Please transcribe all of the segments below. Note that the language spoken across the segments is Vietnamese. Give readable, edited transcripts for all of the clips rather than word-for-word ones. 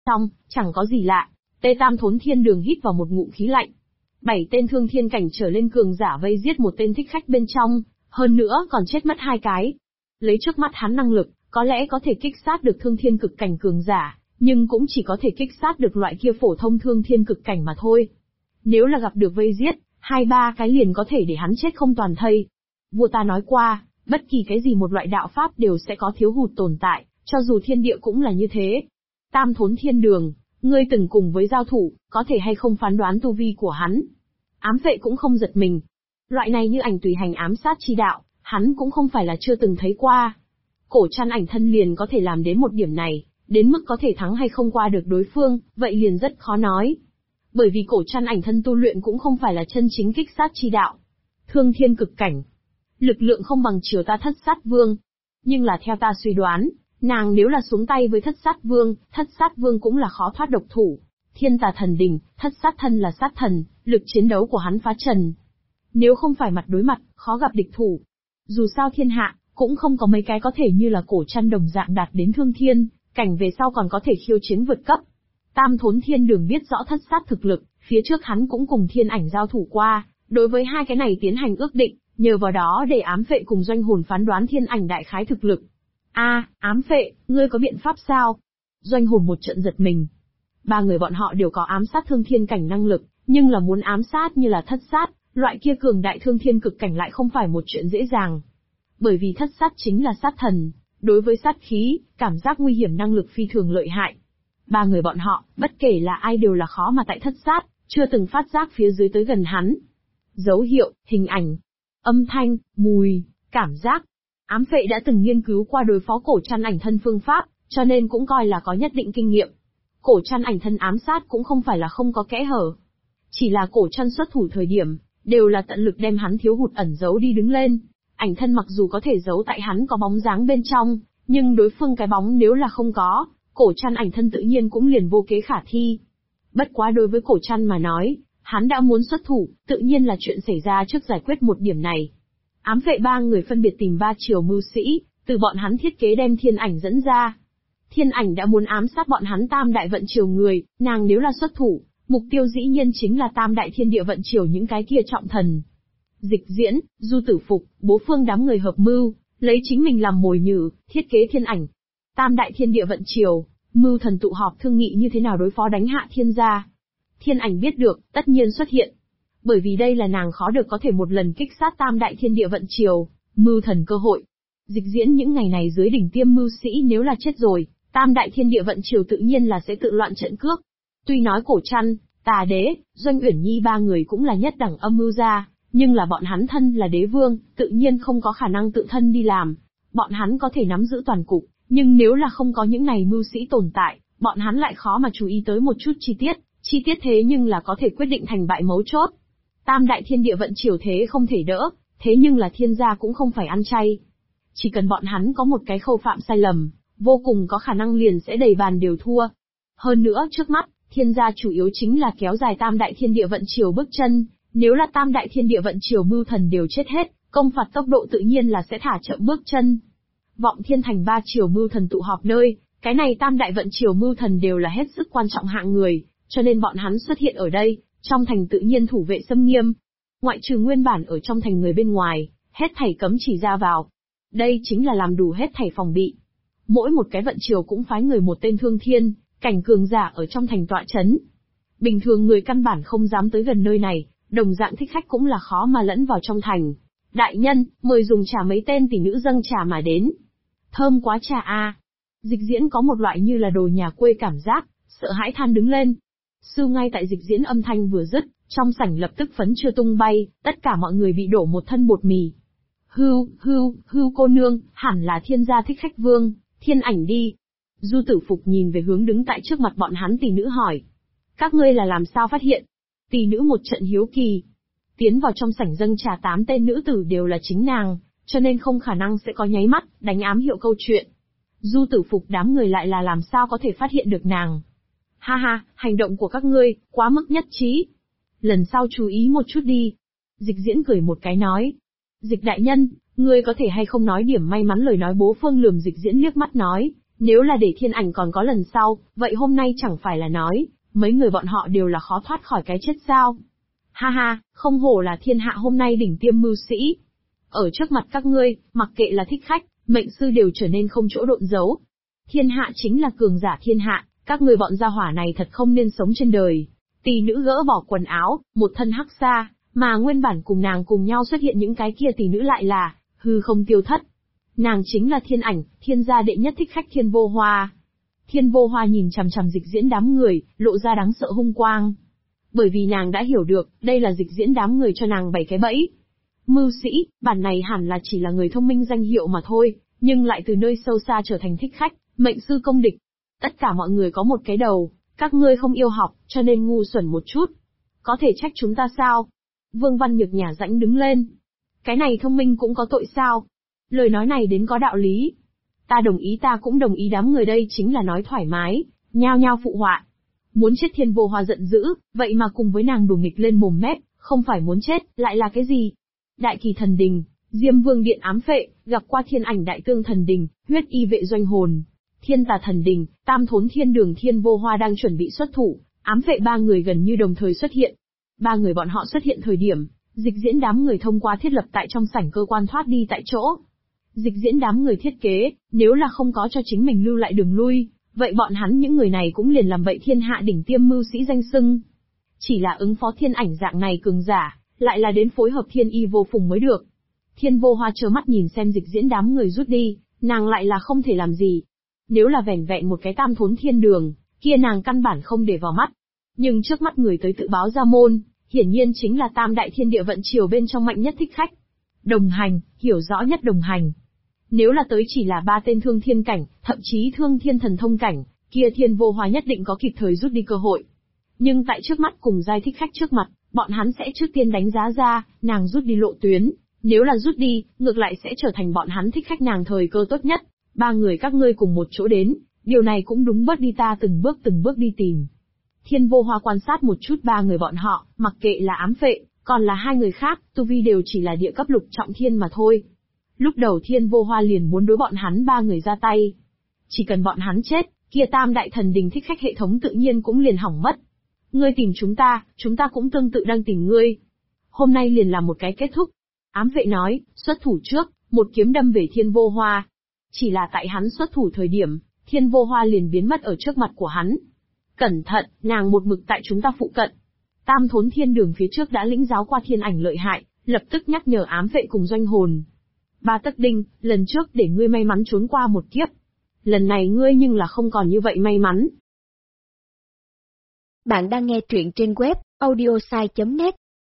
xong, chẳng có gì lạ. Tê Tam Thốn Thiên Đường hít vào một ngụm khí lạnh. 7 tên thương thiên cảnh trở lên cường giả vây giết một tên thích khách bên trong, hơn nữa còn chết mất 2 cái. Lấy trước mắt hắn năng lực, có lẽ có thể kích sát được thương thiên cực cảnh cường giả, nhưng cũng chỉ có thể kích sát được loại kia phổ thông thương thiên cực cảnh mà thôi. Nếu là gặp được vây giết, 2-3 cái liền có thể để hắn chết không toàn thây. Vua ta nói qua, bất kỳ cái gì một loại đạo pháp đều sẽ có thiếu hụt tồn tại, cho dù thiên địa cũng là như thế. Tam Thốn Thiên Đường, ngươi từng cùng với giao thủ, có thể hay không phán đoán tu vi của hắn? Ám Vệ cũng không giật mình. Loại này như ảnh tùy hành ám sát chi đạo, hắn cũng không phải là chưa từng thấy qua. Cổ Trăn Ảnh thân liền có thể làm đến một điểm này, đến mức có thể thắng hay không qua được đối phương, vậy liền rất khó nói. Bởi vì Cổ Trăn Ảnh thân tu luyện cũng không phải là chân chính kích sát chi đạo. Thương thiên cực cảnh. Lực lượng không bằng Triều ta Thất Sát Vương. Nhưng là theo ta suy đoán, nàng nếu là xuống tay với Thất Sát Vương cũng là khó thoát độc thủ. Thiên Tà Thần Đình, Thất Sát Thân là sát thần, lực chiến đấu của hắn phá trần. Nếu không phải mặt đối mặt, khó gặp địch thủ. Dù sao thiên hạ, cũng không có mấy cái có thể như là Cổ Trăn đồng dạng đạt đến thương thiên, cảnh về sau còn có thể khiêu chiến vượt cấp. Tam Thốn Thiên Đường biết rõ Thất Sát thực lực, phía trước hắn cũng cùng Thiên Ảnh giao thủ qua, đối với hai cái này tiến hành ước định, nhờ vào đó để Ám Vệ cùng Doanh Hồn phán đoán Thiên Ảnh đại khái thực lực. Ám Vệ, ngươi có biện pháp sao? Doanh Hồn một trận giật mình. 3 người bọn họ đều có ám sát thương thiên cảnh năng lực, nhưng là muốn ám sát như là Thất Sát, loại kia cường đại thương thiên cực cảnh lại không phải một chuyện dễ dàng. Bởi vì Thất Sát chính là sát thần, đối với sát khí, cảm giác nguy hiểm năng lực phi thường lợi hại. 3 người bọn họ, bất kể là ai đều là khó mà tại Thất Sát, chưa từng phát giác phía dưới tới gần hắn. Dấu hiệu, hình ảnh, âm thanh, mùi, cảm giác. Ám Vệ đã từng nghiên cứu qua đối phó Cổ Trăn Ảnh thân phương pháp, cho nên cũng coi là có nhất định kinh nghiệm. Cổ Trăn Ảnh thân ám sát cũng không phải là không có kẽ hở. Chỉ là Cổ Trăn xuất thủ thời điểm, đều là tận lực đem hắn thiếu hụt ẩn giấu đi đứng lên. Ảnh thân mặc dù có thể giấu tại hắn có bóng dáng bên trong, nhưng đối phương cái bóng nếu là không có, Cổ Trăn Ảnh thân tự nhiên cũng liền vô kế khả thi. Bất quá đối với Cổ Trăn mà nói, hắn đã muốn xuất thủ, tự nhiên là chuyện xảy ra trước giải quyết một điểm này. Ám Vệ 3 người phân biệt tìm 3 triều mưu sĩ, từ bọn hắn thiết kế đem Thiên Ảnh dẫn ra. Thiên Ảnh đã muốn ám sát bọn hắn Tam Đại Vận Triều người, nàng nếu là xuất thủ, mục tiêu dĩ nhiên chính là Tam Đại Thiên Địa Vận Triều những cái kia trọng thần. Dịch Diễn, Du Tử Phục, Bố Phương đám người hợp mưu, lấy chính mình làm mồi nhử, thiết kế Thiên Ảnh. Tam Đại Thiên Địa Vận Triều, mưu thần tụ họp thương nghị như thế nào đối phó đánh hạ thiên gia. Thiên Ảnh biết được, tất nhiên xuất hiện. Bởi vì đây là nàng khó được có thể một lần kích sát Tam Đại Thiên Địa Vận Triều, mưu thần cơ hội. Dịch Diễn những ngày này dưới đỉnh tiêm mưu sĩ nếu là chết rồi, Tam Đại Thiên Địa Vận Triều tự nhiên là sẽ tự loạn trận cước. Tuy nói Cổ Trăn, Tà Đế, Doanh Uyển Nhi 3 người cũng là nhất đẳng âm mưu gia, nhưng là bọn hắn thân là đế vương, tự nhiên không có khả năng tự thân đi làm. Bọn hắn có thể nắm giữ toàn cục, nhưng nếu là không có những này mưu sĩ tồn tại, bọn hắn lại khó mà chú ý tới một chút chi tiết thế nhưng là có thể quyết định thành bại mấu chốt. Tam Đại Thiên Địa Vận Triều thế không thể đỡ, thế nhưng là thiên gia cũng không phải ăn chay. Chỉ cần bọn hắn có một cái khâu phạm sai lầm, vô cùng có khả năng liền sẽ đầy bàn đều thua. Hơn nữa trước mắt, thiên gia chủ yếu chính là kéo dài Tam Đại Thiên Địa Vận Triều bước chân, nếu là Tam Đại Thiên Địa Vận Triều mưu thần đều chết hết, công phạt tốc độ tự nhiên là sẽ thả chậm bước chân. Vọng Thiên Thành 3 triều mưu thần tụ họp nơi, cái này Tam Đại Vận Triều mưu thần đều là hết sức quan trọng hạng người, cho nên bọn hắn xuất hiện ở đây, trong thành tự nhiên thủ vệ xâm nghiêm. Ngoại trừ nguyên bản ở trong thành người bên ngoài, hết thảy cấm chỉ ra vào. Đây chính là làm đủ hết thảy phòng bị. Mỗi một cái vận triều cũng phái người một tên thương thiên, cảnh cường giả ở trong thành tọa chấn. Bình thường người căn bản không dám tới gần nơi này, đồng dạng thích khách cũng là khó mà lẫn vào trong thành. Đại nhân, mời dùng trà mấy tên tỷ nữ dâng trà mà đến. Thơm quá trà a. Dịch Diễn có một loại như là đồ nhà quê cảm giác, sợ hãi than đứng lên. Sư ngay tại Dịch Diễn âm thanh vừa dứt, trong sảnh lập tức phấn chưa tung bay, tất cả mọi người bị đổ một thân bột mì. Hưu cô nương, hẳn là thiên gia thích khách vương, Thiên Ảnh đi. Du Tử Phục nhìn về hướng đứng tại trước mặt bọn hắn tỷ nữ hỏi. Các ngươi là làm sao phát hiện? Tỷ nữ một trận hiếu kỳ. Tiến vào trong sảnh dâng trà 8 tên nữ tử đều là chính nàng, cho nên không khả năng sẽ có nháy mắt, đánh ám hiệu câu chuyện. Du Tử Phục đám người lại là làm sao có thể phát hiện được nàng. Ha, hành động của các ngươi, quá mức nhất trí. Lần sau chú ý một chút đi. Dịch Diễn cười một cái nói. Dịch đại nhân, ngươi có thể hay không nói điểm may mắn lời nói. Bố Phương lườm Dịch Diễn liếc mắt nói, Nếu là để thiên ảnh còn có lần sau, vậy hôm nay chẳng phải là nói, mấy người bọn họ đều là khó thoát khỏi cái chết sao? Ha ha, không hổ là thiên hạ hôm nay đỉnh tiêm mưu sĩ. Ở trước mặt các ngươi, mặc kệ là thích khách, mệnh sư đều trở nên không chỗ độn giấu. Thiên hạ chính là cường giả thiên hạ, các ngươi bọn gia hỏa này thật không nên sống trên đời. Tỷ nữ gỡ bỏ quần áo, một thân hắc sa, mà nguyên bản cùng nàng cùng nhau xuất hiện những cái kia tỷ nữ lại là hư không tiêu thất. Nàng chính là thiên ảnh, thiên gia đệ nhất thích khách Thiên Vô Hoa. Thiên Vô Hoa nhìn chằm chằm Dịch Diễn đám người, lộ ra đáng sợ hung quang. Bởi vì nàng đã hiểu được, đây là Dịch Diễn đám người cho nàng bày cái bẫy. Mưu sĩ, bản này hẳn là chỉ là người thông minh danh hiệu mà thôi, nhưng lại từ nơi sâu xa trở thành thích khách, mệnh sư công địch. Tất cả mọi người có một cái đầu, các ngươi không yêu học, cho nên ngu xuẩn một chút. Có thể trách chúng ta sao? Vương Văn Nhược nhả rãnh đứng lên. Cái này thông minh cũng có tội sao? Lời nói này đến có đạo lý. Ta đồng ý, ta cũng đồng ý, đám người đây chính là nói thoải mái, nhao nhao phụ họa. Muốn chết Thiên Vô Hoa giận dữ, vậy mà cùng với nàng đùa nghịch lên mồm mép, không phải muốn chết, lại là cái gì? Đại Kỳ Thần Đình, Diêm Vương Điện ám phệ, gặp qua Thiên Ảnh Đại Tương Thần Đình, huyết y vệ doanh hồn. Thiên Tà Thần Đình, Tam Thốn Thiên Đường Thiên Vô Hoa đang chuẩn bị xuất thủ, ám phệ ba người gần như đồng thời xuất hiện. Ba người bọn họ xuất hiện thời điểm, Dịch Diễn đám người thông qua thiết lập tại trong sảnh cơ quan thoát đi tại chỗ. Dịch Diễn đám người thiết kế, nếu là không có cho chính mình lưu lại đường lui, vậy bọn hắn những người này cũng liền làm bậy thiên hạ đỉnh tiêm mưu sĩ danh xưng. Chỉ là ứng phó thiên ảnh dạng này cường giả, lại là đến phối hợp thiên y vô phùng mới được. Thiên Vô Hoa trơ mắt nhìn xem Dịch Diễn đám người rút đi, nàng lại là không thể làm gì. Nếu là vẻn vẹn một cái Tam Thốn Thiên Đường, kia nàng căn bản không để vào mắt. Nhưng trước mắt người tới tự báo ra môn, hiển nhiên chính là Tam Đại Thiên Địa Vận Triều bên trong mạnh nhất thích khách. Đồng hành, hiểu rõ nhất đồng hành. Nếu là tới chỉ là ba tên thương thiên cảnh, thậm chí thương thiên thần thông cảnh, kia Thiên Vô Hoa nhất định có kịp thời rút đi cơ hội. Nhưng tại trước mắt cùng giai thích khách trước mặt, bọn hắn sẽ trước tiên đánh giá ra, nàng rút đi lộ tuyến. Nếu là rút đi, ngược lại sẽ trở thành bọn hắn thích khách nàng thời cơ tốt nhất. Ba người các ngươi cùng một chỗ đến, điều này cũng đúng, bớt đi ta từng bước đi tìm. Thiên Vô Hoa quan sát một chút ba người bọn họ, mặc kệ là ám phệ, còn là hai người khác, tu vi đều chỉ là địa cấp lục trọng thiên mà thôi. Lúc đầu Thiên Vô Hoa liền muốn đối bọn hắn ba người ra tay. Chỉ cần bọn hắn chết, kia Tam Đại Thần Đình thích khách hệ thống tự nhiên cũng liền hỏng mất. Ngươi tìm chúng ta cũng tương tự đang tìm ngươi. Hôm nay liền là một cái kết thúc. Ám vệ nói, xuất thủ trước, một kiếm đâm về Thiên Vô Hoa. Chỉ là tại hắn xuất thủ thời điểm, Thiên Vô Hoa liền biến mất ở trước mặt của hắn. Cẩn thận, nàng một mực tại chúng ta phụ cận. Tam Thốn Thiên Đường phía trước đã lĩnh giáo qua thiên ảnh lợi hại, lập tức nhắc nhở ám vệ cùng doanh hồn. Ba Tấc Đinh, lần trước để ngươi may mắn trốn qua một kiếp. Lần này ngươi nhưng là không còn như vậy may mắn. Bạn đang nghe truyện trên web audiosai.net.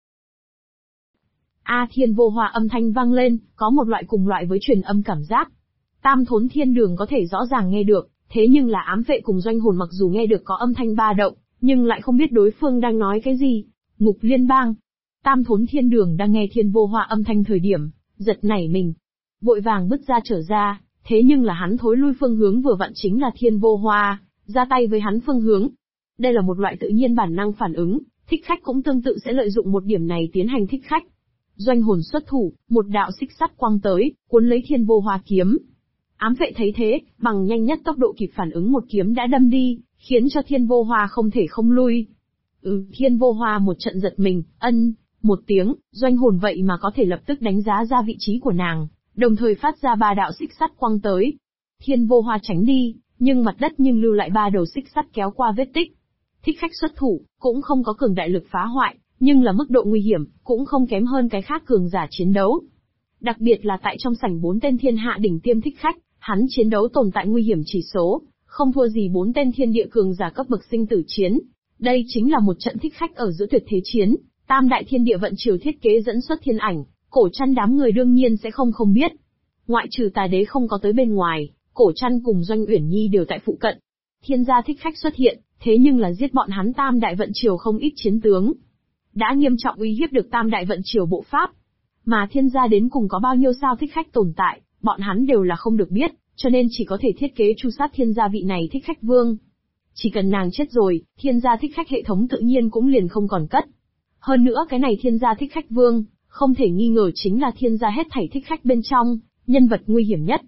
Thiên Vô Hoa âm thanh vang lên, có một loại cùng loại với truyền âm cảm giác. Tam Thốn Thiên Đường có thể rõ ràng nghe được, thế nhưng là ám vệ cùng doanh hồn mặc dù nghe được có âm thanh ba động, nhưng lại không biết đối phương đang nói cái gì. Ngục Liên Bang. Tam Thốn Thiên Đường đang nghe Thiên Vô Hoa âm thanh thời điểm, giật nảy mình. Vội vàng bứt ra trở ra, thế nhưng là hắn thối lui phương hướng vừa vặn chính là Thiên Vô Hoa, ra tay với hắn phương hướng. Đây là một loại tự nhiên bản năng phản ứng, thích khách cũng tương tự sẽ lợi dụng một điểm này tiến hành thích khách. Doanh hồn xuất thủ, một đạo xích sắt quăng tới, cuốn lấy Thiên Vô Hoa kiếm. Ám vệ thấy thế, bằng nhanh nhất tốc độ kịp phản ứng một kiếm đã đâm đi, khiến cho Thiên Vô Hoa không thể không lui. Thiên Vô Hoa một trận giật mình, một tiếng, doanh hồn vậy mà có thể lập tức đánh giá ra vị trí của nàng, đồng thời phát ra ba đạo xích sắt quăng tới. Thiên Vô Hoa tránh đi, nhưng mặt đất nhưng lưu lại ba đầu xích sắt kéo qua vết tích. Thích khách xuất thủ, cũng không có cường đại lực phá hoại, nhưng là mức độ nguy hiểm, cũng không kém hơn cái khác cường giả chiến đấu. Đặc biệt là tại trong sảnh 4 tên thiên hạ đỉnh tiêm thích khách, hắn chiến đấu tồn tại nguy hiểm chỉ số, không thua gì 4 tên thiên địa cường giả cấp bậc sinh tử chiến. Đây chính là một trận thích khách ở giữa tuyệt thế chiến, Tam Đại Thiên Địa Vận Triều thiết kế dẫn xuất thiên ảnh, Cổ Trăn đám người đương nhiên sẽ không biết. Ngoại trừ Tà Đế không có tới bên ngoài, Cổ Trăn cùng Doanh Uyển Nhi đều tại phụ cận. Thiên gia thích khách xuất hiện, thế nhưng là giết bọn hắn Tam Đại Vận Triều không ít chiến tướng. Đã nghiêm trọng uy hiếp được Tam Đại Vận Triều bộ pháp. Mà thiên gia đến cùng có bao nhiêu sao thích khách tồn tại, bọn hắn đều là không được biết, cho nên chỉ có thể thiết kế tru sát thiên gia vị này thích khách vương. Chỉ cần nàng chết rồi, thiên gia thích khách hệ thống tự nhiên cũng liền không còn cất. Hơn nữa cái này thiên gia thích khách vương, không thể nghi ngờ chính là thiên gia hết thảy thích khách bên trong, nhân vật nguy hiểm nhất.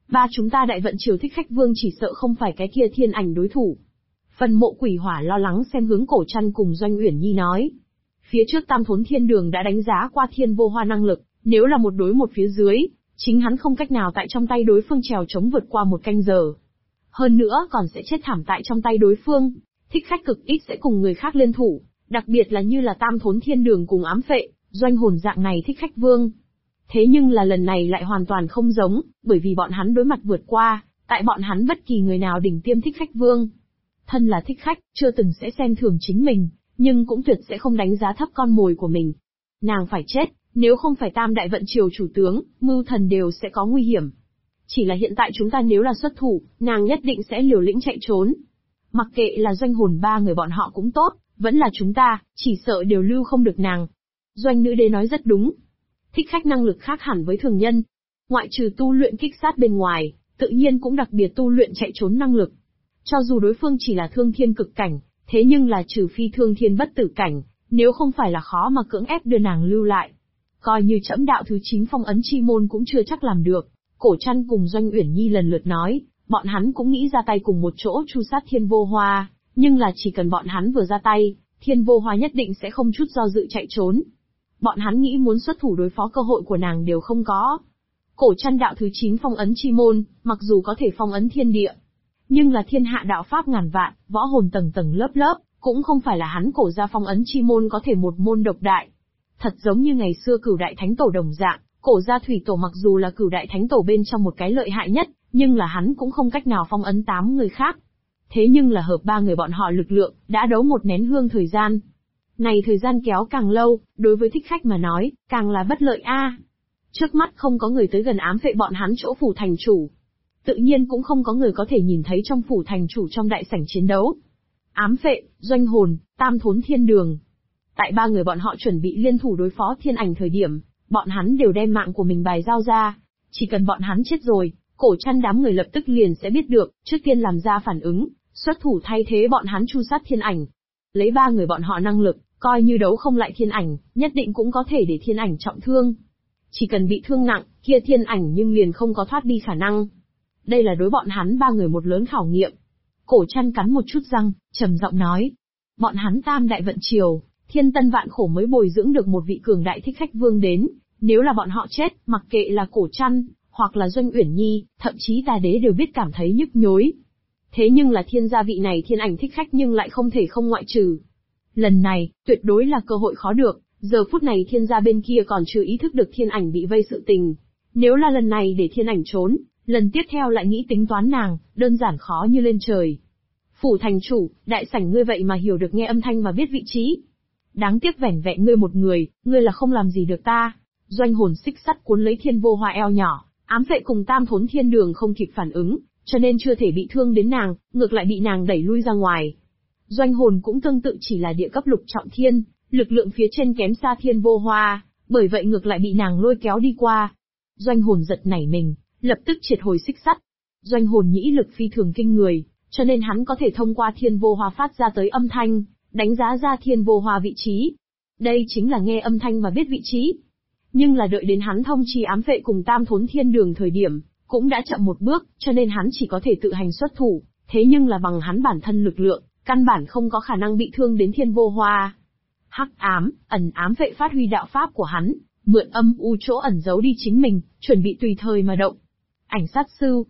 Ba chúng ta Đại Vận Triều Thích Khách Vương chỉ sợ không phải cái kia thiên ảnh đối thủ. Phần Mộ Quỷ Hỏa lo lắng xem hướng Cổ Trăn cùng Doanh Uyển Nhi nói. Phía trước Tam Thốn Thiên Đường đã đánh giá qua Thiên Vô Hoa năng lực, nếu là một đối một phía dưới, chính hắn không cách nào tại trong tay đối phương trèo chống vượt qua một canh giờ. Hơn nữa còn sẽ chết thảm tại trong tay đối phương. Thích Khách cực ít sẽ cùng người khác liên thủ, đặc biệt là như là Tam Thốn Thiên Đường cùng ám phệ, Doanh Hồn dạng này Thích Khách Vương. Thế nhưng là lần này lại hoàn toàn không giống, bởi vì bọn hắn đối mặt vượt qua, tại bọn hắn bất kỳ người nào đỉnh tiêm Thích Khách Vương. Thân là thích khách, chưa từng sẽ xem thường chính mình, nhưng cũng tuyệt sẽ không đánh giá thấp con mồi của mình. Nàng phải chết, nếu không phải Tam Đại Vận Triều chủ tướng, mưu thần đều sẽ có nguy hiểm. Chỉ là hiện tại chúng ta nếu là xuất thủ, nàng nhất định sẽ liều lĩnh chạy trốn. Mặc kệ là Doanh Hồn ba người bọn họ cũng tốt, vẫn là chúng ta, chỉ sợ đều lưu không được nàng. Doanh Nữ Đế nói rất đúng. Thích khách năng lực khác hẳn với thường nhân. Ngoại trừ tu luyện kích sát bên ngoài, tự nhiên cũng đặc biệt tu luyện chạy trốn năng lực. Cho dù đối phương chỉ là thương thiên cực cảnh, thế nhưng là trừ phi thương thiên bất tử cảnh, nếu không phải là khó mà cưỡng ép đưa nàng lưu lại. Coi như trẫm đạo thứ 9 phong ấn chi môn cũng chưa chắc làm được. Cổ Trăn cùng Doanh Uyển Nhi lần lượt nói, bọn hắn cũng nghĩ ra tay cùng một chỗ tru sát Thiên Vô Hoa, nhưng là chỉ cần bọn hắn vừa ra tay, Thiên Vô Hoa nhất định sẽ không chút do dự chạy trốn. Bọn hắn nghĩ muốn xuất thủ đối phó cơ hội của nàng đều không có. Cổ Trăn đạo thứ 9 phong ấn chi môn, mặc dù có thể phong ấn thiên địa, nhưng là thiên hạ đạo pháp ngàn vạn, võ hồn tầng tầng lớp lớp, cũng không phải là hắn cổ ra phong ấn chi môn có thể một môn độc đại. Thật giống như ngày xưa Cửu Đại Thánh Tổ đồng dạng, cổ gia thủy tổ mặc dù là Cửu Đại Thánh Tổ bên trong một cái lợi hại nhất, nhưng là hắn cũng không cách nào phong ấn 8 người khác. Thế nhưng là hợp 3 người bọn họ lực lượng, đã đấu một nén hương thời gian. Này thời gian kéo càng lâu, đối với thích khách mà nói, càng là bất lợi a. Trước mắt không có người tới gần ám phệ bọn hắn chỗ phủ thành chủ. Tự nhiên cũng không có người có thể nhìn thấy trong phủ thành chủ trong đại sảnh chiến đấu. Ám phệ, Doanh Hồn, Tam Thốn Thiên Đường. Tại 3 người bọn họ chuẩn bị liên thủ đối phó thiên ảnh thời điểm, bọn hắn đều đem mạng của mình bài giao ra. Chỉ cần bọn hắn chết rồi, Cổ Trăn đám người lập tức liền sẽ biết được, trước tiên làm ra phản ứng, xuất thủ thay thế bọn hắn tru sát thiên ảnh. Lấy 3 người bọn họ năng lực, coi như đấu không lại thiên ảnh, nhất định cũng có thể để thiên ảnh trọng thương. Chỉ cần bị thương nặng, kia thiên ảnh nhưng liền không có thoát đi khả năng. Đây là đối bọn hắn 3 người một lớn khảo nghiệm. Cổ Trăn cắn một chút răng, trầm giọng nói. Bọn hắn Tam Đại Vận Triều, thiên tân vạn khổ mới bồi dưỡng được một vị cường đại thích khách vương đến. Nếu là bọn họ chết, mặc kệ là Cổ Trăn, hoặc là Doanh Uyển Nhi, thậm chí Tà Đế đều biết cảm thấy nhức nhối. Thế nhưng là thiên gia vị này thiên ảnh thích khách nhưng lại không thể không ngoại trừ. Lần này, tuyệt đối là cơ hội khó được, giờ phút này thiên gia bên kia còn chưa ý thức được thiên ảnh bị vây sự tình. Nếu là lần này để thiên ảnh trốn, lần tiếp theo lại nghĩ tính toán nàng, đơn giản khó như lên trời. Phủ thành chủ, đại sảnh ngươi vậy mà hiểu được nghe âm thanh mà biết vị trí. Đáng tiếc vẻn vẹn ngươi một người, ngươi là không làm gì được ta. Doanh Hồn xích sắt cuốn lấy Thiên Vô Hoa eo nhỏ, ám phệ cùng Tam Thốn Thiên Đường không kịp phản ứng, cho nên chưa thể bị thương đến nàng, ngược lại bị nàng đẩy lui ra ngoài. Doanh Hồn cũng tương tự chỉ là địa cấp lục trọng thiên, lực lượng phía trên kém xa Thiên Vô Hoa, bởi vậy ngược lại bị nàng lôi kéo đi qua. Doanh Hồn giật nảy mình, lập tức triệt hồi xích sắt. Doanh Hồn nhĩ lực phi thường kinh người, cho nên hắn có thể thông qua Thiên Vô Hoa phát ra tới âm thanh, đánh giá ra Thiên Vô Hoa vị trí. Đây chính là nghe âm thanh mà biết vị trí. Nhưng là đợi đến hắn thông chi ám phệ cùng Tam Thốn Thiên Đường thời điểm, cũng đã chậm một bước, cho nên hắn chỉ có thể tự hành xuất thủ, thế nhưng là bằng hắn bản thân lực lượng, căn bản không có khả năng bị thương đến Thiên Vô Hoa. Hắc ám, ẩn ám phệ phát huy đạo pháp của hắn, mượn âm u chỗ ẩn giấu đi chính mình, chuẩn bị tùy thời mà động. Ảnh sát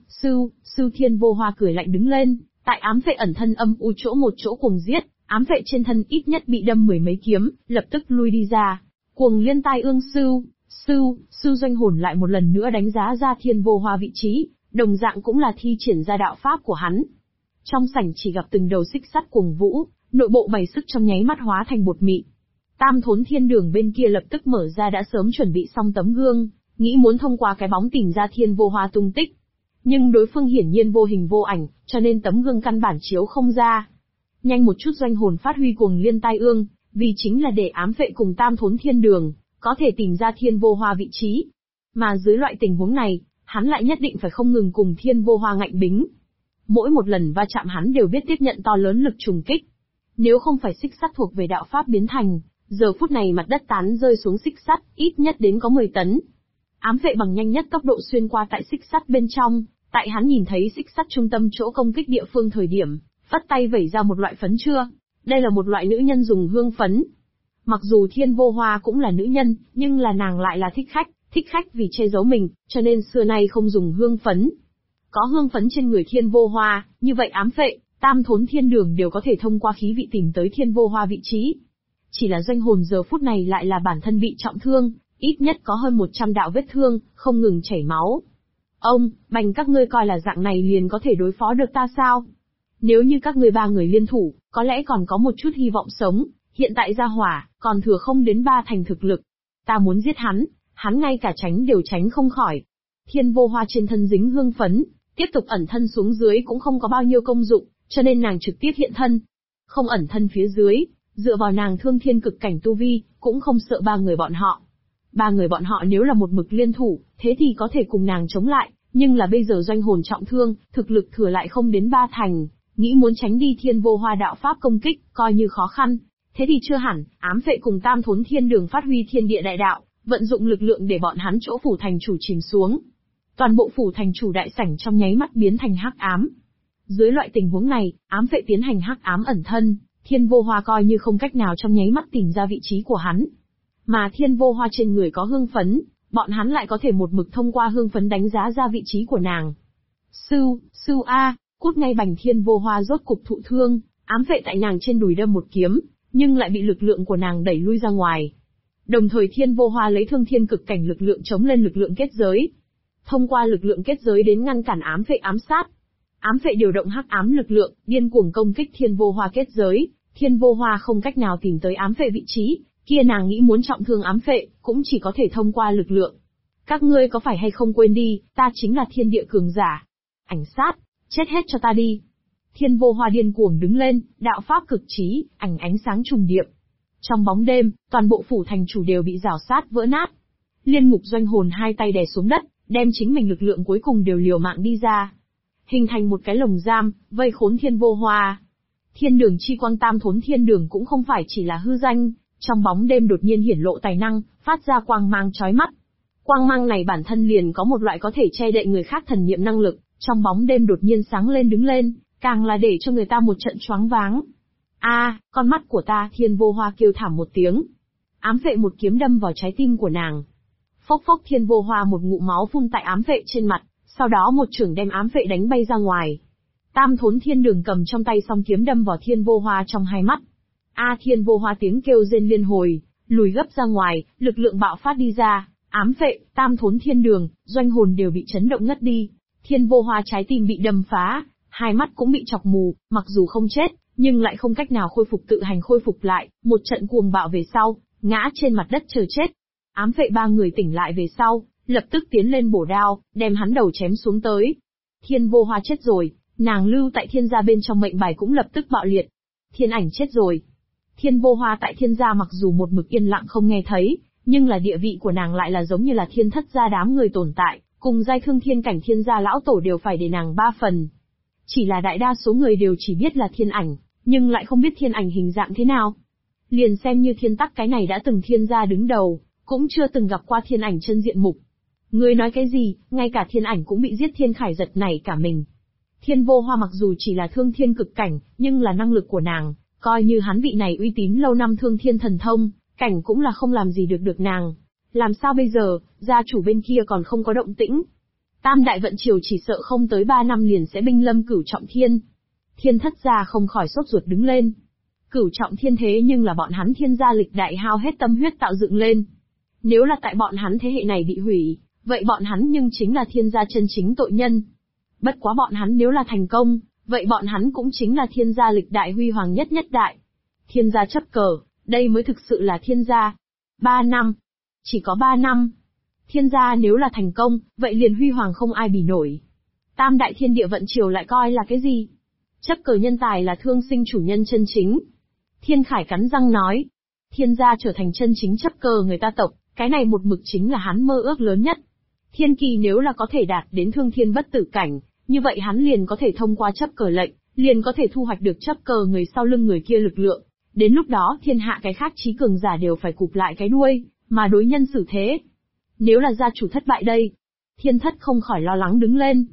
sư Thiên Vô Hoa cười lạnh đứng lên, tại ám phệ ẩn thân âm u chỗ một chỗ cuồng giết, ám phệ trên thân ít nhất bị đâm 10 mấy kiếm, lập tức lui đi ra. Cuồng liên tai ương sư Doanh Hồn lại một lần nữa đánh giá ra Thiên Vô Hoa vị trí, đồng dạng cũng là thi triển ra đạo pháp của hắn. Trong sảnh chỉ gặp từng đầu xích sắt cuồng vũ, nội bộ bày sức trong nháy mắt hóa thành bột mịn. Tam Thốn Thiên Đường bên kia lập tức mở ra đã sớm chuẩn bị xong tấm gương, nghĩ muốn thông qua cái bóng tìm ra Thiên Vô Hoa tung tích. Nhưng đối phương hiển nhiên vô hình vô ảnh, cho nên tấm gương căn bản chiếu không ra. Nhanh một chút Doanh Hồn phát huy cuồng liên tai ương, vì chính là để ám phệ cùng Tam Thốn Thiên Đường, có thể tìm ra Thiên Vô Hoa vị trí. Mà dưới loại tình huống này, hắn lại nhất định phải không ngừng cùng Thiên Vô Hoa ngạnh bính. Mỗi một lần va chạm hắn đều biết tiếp nhận to lớn lực trùng kích. Nếu không phải xích sắt thuộc về đạo pháp biến thành, giờ phút này mặt đất tán rơi xuống xích sắt, ít nhất đến có 10 tấn. Ám phệ bằng nhanh nhất tốc độ xuyên qua tại xích sắt bên trong, Tại hắn nhìn thấy xích sắt trung tâm chỗ công kích địa phương thời điểm, vắt tay vẩy ra một loại phấn chưa. Đây là một loại nữ nhân dùng hương phấn. Mặc dù Thiên Vô Hoa cũng là nữ nhân, nhưng là nàng lại là thích khách vì che giấu mình, cho nên xưa nay không dùng hương phấn. Có hương phấn trên người Thiên Vô Hoa, như vậy ám phệ, tam thốn thiên đường đều có thể thông qua khí vị tìm tới Thiên Vô Hoa vị trí. Chỉ là doanh hồn giờ phút này lại là bản thân bị trọng thương, ít nhất có hơn 100 đạo vết thương, không ngừng chảy máu. Ông, bành các ngươi coi là dạng này liền có thể đối phó được ta sao? Nếu như các ngươi 3 người liên thủ, có lẽ còn có một chút hy vọng sống, hiện tại ra hỏa, còn thừa không đến 3 thành thực lực. Ta muốn giết hắn ngay cả tránh đều tránh không khỏi. Thiên Vô Hoa trên thân dính hương phấn, tiếp tục ẩn thân xuống dưới cũng không có bao nhiêu công dụng, cho nên nàng trực tiếp hiện thân. Không ẩn thân phía dưới, dựa vào nàng thương thiên cực cảnh tu vi, cũng không sợ 3 người bọn họ. 3 người bọn họ nếu là một mực liên thủ, thế thì có thể cùng nàng chống lại, nhưng là bây giờ doanh hồn trọng thương, thực lực thừa lại không đến 3 thành, nghĩ muốn tránh đi Thiên Vô Hoa đạo pháp công kích, coi như khó khăn. Thế thì chưa hẳn, ám phệ cùng tam thốn thiên đường phát huy thiên địa đại đạo, vận dụng lực lượng để bọn hắn chỗ phủ thành chủ chìm xuống. Toàn bộ phủ thành chủ đại sảnh trong nháy mắt biến thành hắc ám. Dưới loại tình huống này, ám phệ tiến hành hắc ám ẩn thân, Thiên Vô Hoa coi như không cách nào trong nháy mắt tìm ra vị trí của hắn. Mà Thiên Vô Hoa trên người có hương phấn, bọn hắn lại có thể một mực thông qua hương phấn đánh giá ra vị trí của nàng. Sư A, cút ngay bành Thiên Vô Hoa rốt cục thụ thương, ám phệ tại nàng trên đùi đâm một kiếm, nhưng lại bị lực lượng của nàng đẩy lui ra ngoài. Đồng thời Thiên Vô Hoa lấy thương thiên cực cảnh lực lượng chống lên lực lượng kết giới. Thông qua lực lượng kết giới đến ngăn cản ám phệ ám sát. Ám phệ điều động hắc ám lực lượng, điên cuồng công kích Thiên Vô Hoa kết giới, Thiên Vô Hoa không cách nào tìm tới ám phệ vị trí, kia nàng nghĩ muốn trọng thương ám phệ, cũng chỉ có thể thông qua lực lượng. Các ngươi có phải hay không quên đi, ta chính là thiên địa cường giả. Ảnh sát, chết hết cho ta đi. Thiên Vô Hoa điên cuồng đứng lên, đạo pháp cực trí, ánh sáng trùng điệp. Trong bóng đêm, toàn bộ phủ thành chủ đều bị rào sát vỡ nát. Liên Ngục doanh hồn hai tay đè xuống đất, đem chính mình lực lượng cuối cùng đều liều mạng đi ra. Hình thành một cái lồng giam, vây khốn Thiên Vô Hoa. Thiên đường chi quang tam thốn thiên đường cũng không phải chỉ là hư danh, trong bóng đêm đột nhiên hiển lộ tài năng, phát ra quang mang chói mắt. Quang mang này bản thân liền có một loại có thể che đậy người khác thần niệm năng lực, trong bóng đêm đột nhiên sáng lên đứng lên, càng là để cho người ta một trận choáng váng. Con mắt của ta, Thiên Vô Hoa kêu thảm một tiếng. Ám phệ một kiếm đâm vào trái tim của nàng. Phốc phốc Thiên Vô Hoa một ngụm máu phun tại ám phệ trên mặt, sau đó một chưởng đem ám phệ đánh bay ra ngoài. Tam thốn thiên đường cầm trong tay song kiếm đâm vào Thiên Vô Hoa trong hai mắt. Thiên Vô Hoa tiếng kêu rên liên hồi, lùi gấp ra ngoài, lực lượng bạo phát đi ra, ám phệ, tam thốn thiên đường, doanh hồn đều bị chấn động ngất đi. Thiên Vô Hoa trái tim bị đâm phá, hai mắt cũng bị chọc mù, mặc dù không chết, nhưng lại không cách nào khôi phục tự hành khôi phục lại, một trận cuồng bạo về sau, ngã trên mặt đất chờ chết. Ám phệ 3 người tỉnh lại về sau, lập tức tiến lên bổ đao, đem hắn đầu chém xuống tới. Thiên Vô Hoa chết rồi, nàng lưu tại thiên gia bên trong mệnh bài cũng lập tức bạo liệt. Thiên ảnh chết rồi. Thiên Vô Hoa tại thiên gia mặc dù một mực yên lặng không nghe thấy, nhưng là địa vị của nàng lại là giống như là thiên thất gia đám người tồn tại, cùng giai thương thiên cảnh thiên gia lão tổ đều phải để nàng 3 phần. Chỉ là đại đa số người đều chỉ biết là thiên ảnh, nhưng lại không biết thiên ảnh hình dạng thế nào. Liền xem như thiên tắc cái này đã từng thiên gia đứng đầu, cũng chưa từng gặp qua thiên ảnh chân diện mục. Ngươi nói cái gì, ngay cả thiên ảnh cũng bị giết Thiên Khải giật nảy cả mình. Thiên Vô Hoa mặc dù chỉ là thương thiên cực cảnh, nhưng là năng lực của nàng, coi như hắn vị này uy tín lâu năm thương thiên thần thông, cảnh cũng là không làm gì được nàng. Làm sao bây giờ, gia chủ bên kia còn không có động tĩnh. Tam đại vận triều chỉ sợ không tới 3 năm liền sẽ binh lâm Cửu Trọng Thiên. Thiên thất gia không khỏi sốt ruột đứng lên. Cửu Trọng Thiên thế nhưng là bọn hắn thiên gia lịch đại hao hết tâm huyết tạo dựng lên. Nếu là tại bọn hắn thế hệ này bị hủy, vậy bọn hắn nhưng chính là thiên gia chân chính tội nhân. Bất quá bọn hắn nếu là thành công, vậy bọn hắn cũng chính là thiên gia lịch đại huy hoàng nhất đại. Thiên gia chấp cờ, đây mới thực sự là thiên gia. 3 năm. Chỉ có 3 năm. Thiên gia nếu là thành công, vậy liền huy hoàng không ai bì nổi. Tam đại thiên địa vận triều lại coi là cái gì? Chấp cờ nhân tài là thương sinh chủ nhân chân chính. Thiên Khải cắn răng nói. Thiên gia trở thành chân chính chấp cờ người ta tộc, cái này một mực chính là hắn mơ ước lớn nhất. Thiên kỳ nếu là có thể đạt đến thương thiên bất tử cảnh, như vậy hắn liền có thể thông qua chấp cờ lệnh, liền có thể thu hoạch được chấp cờ người sau lưng người kia lực lượng. Đến lúc đó thiên hạ cái khác chí cường giả đều phải cụp lại cái đuôi, mà đối nhân xử thế. Nếu là gia chủ thất bại đây, thiên thất không khỏi lo lắng đứng lên.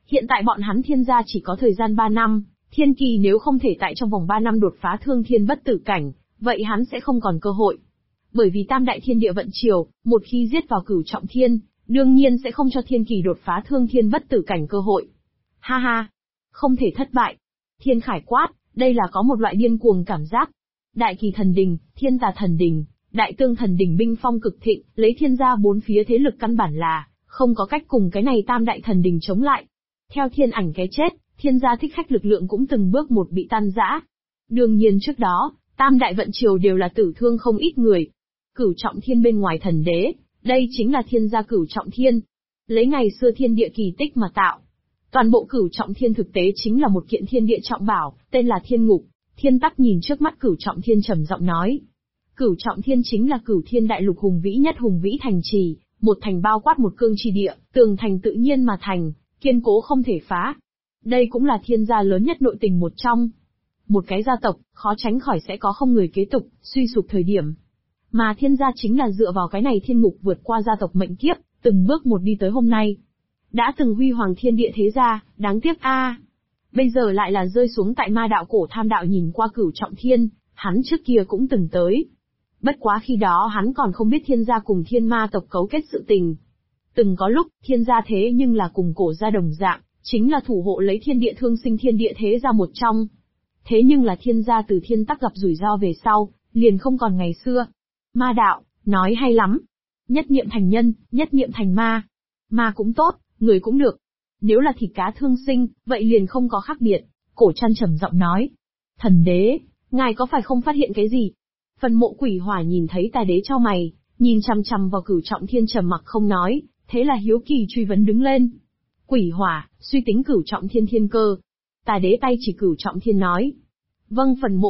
Hiện tại bọn hắn thiên gia chỉ có thời gian 3 năm, thiên kỳ nếu không thể tại trong vòng 3 năm đột phá thương thiên bất tử cảnh, vậy hắn sẽ không còn cơ hội. Bởi vì tam đại thiên địa vận chiều, một khi giết vào cửu trọng thiên, đương nhiên sẽ không cho thiên kỳ đột phá thương thiên bất tử cảnh cơ hội. Ha ha, không thể thất bại. Thiên Khải quát, đây là có một loại điên cuồng cảm giác. Đại Kỳ thần đình, Thiên Tà thần đình, Đại Tương thần đình binh phong cực thịnh, lấy thiên gia bốn phía thế lực căn bản là không có cách cùng cái này tam đại thần đình chống lại. Theo thiên ảnh cái chết, thiên gia thích khách lực lượng cũng từng bước một bị tan rã. Đương nhiên trước đó, tam đại vận triều đều là tử thương không ít người. Cửu trọng thiên bên ngoài thần đế, đây chính là thiên gia cửu trọng thiên. Lấy ngày xưa thiên địa kỳ tích mà tạo. Toàn bộ cửu trọng thiên thực tế chính là một kiện thiên địa trọng bảo, tên là thiên ngục. Thiên Tắc nhìn trước mắt cửu trọng thiên trầm giọng nói. Cửu trọng thiên chính là cửu thiên đại lục hùng vĩ nhất hùng vĩ thành trì, một thành bao quát một cương tri địa, tường thành tự nhiên mà thành, kiên cố không thể phá. Đây cũng là thiên gia lớn nhất nội tình một trong. Một cái gia tộc, khó tránh khỏi sẽ có không người kế tục, suy sụp thời điểm. Mà thiên gia chính là dựa vào cái này thiên ngục vượt qua gia tộc mệnh kiếp, từng bước một đi tới hôm nay. Đã từng huy hoàng thiên địa thế gia, đáng tiếc a. Bây giờ lại là rơi xuống tại ma đạo cổ tham đạo nhìn qua cửu trọng thiên, hắn trước kia cũng từng tới. Bất quá khi đó hắn còn không biết thiên gia cùng thiên ma tộc cấu kết sự tình. Từng có lúc, thiên gia thế nhưng là cùng cổ gia đồng dạng, chính là thủ hộ lấy thiên địa thương sinh thiên địa thế gia một trong. Thế nhưng là thiên gia từ Thiên Tắc gặp rủi ro về sau, liền không còn ngày xưa. Ma đạo, nói hay lắm. Nhất niệm thành nhân, nhất niệm thành ma. Ma cũng tốt, người cũng được. Nếu là thịt cá thương sinh, vậy liền không có khác biệt. Cổ Trăn trầm giọng nói. Thần đế, ngài có phải không phát hiện cái gì? Phần Mộ Quỷ Hỏa nhìn thấy Tà đế chau mày, nhìn chằm chằm vào cửu trọng thiên trầm mặc không nói, thế là hiếu kỳ truy vấn đứng lên. Quỷ Hỏa, suy tính cửu trọng thiên thiên cơ. Tà đế tay chỉ cửu trọng thiên nói. Vâng. Phần Mộ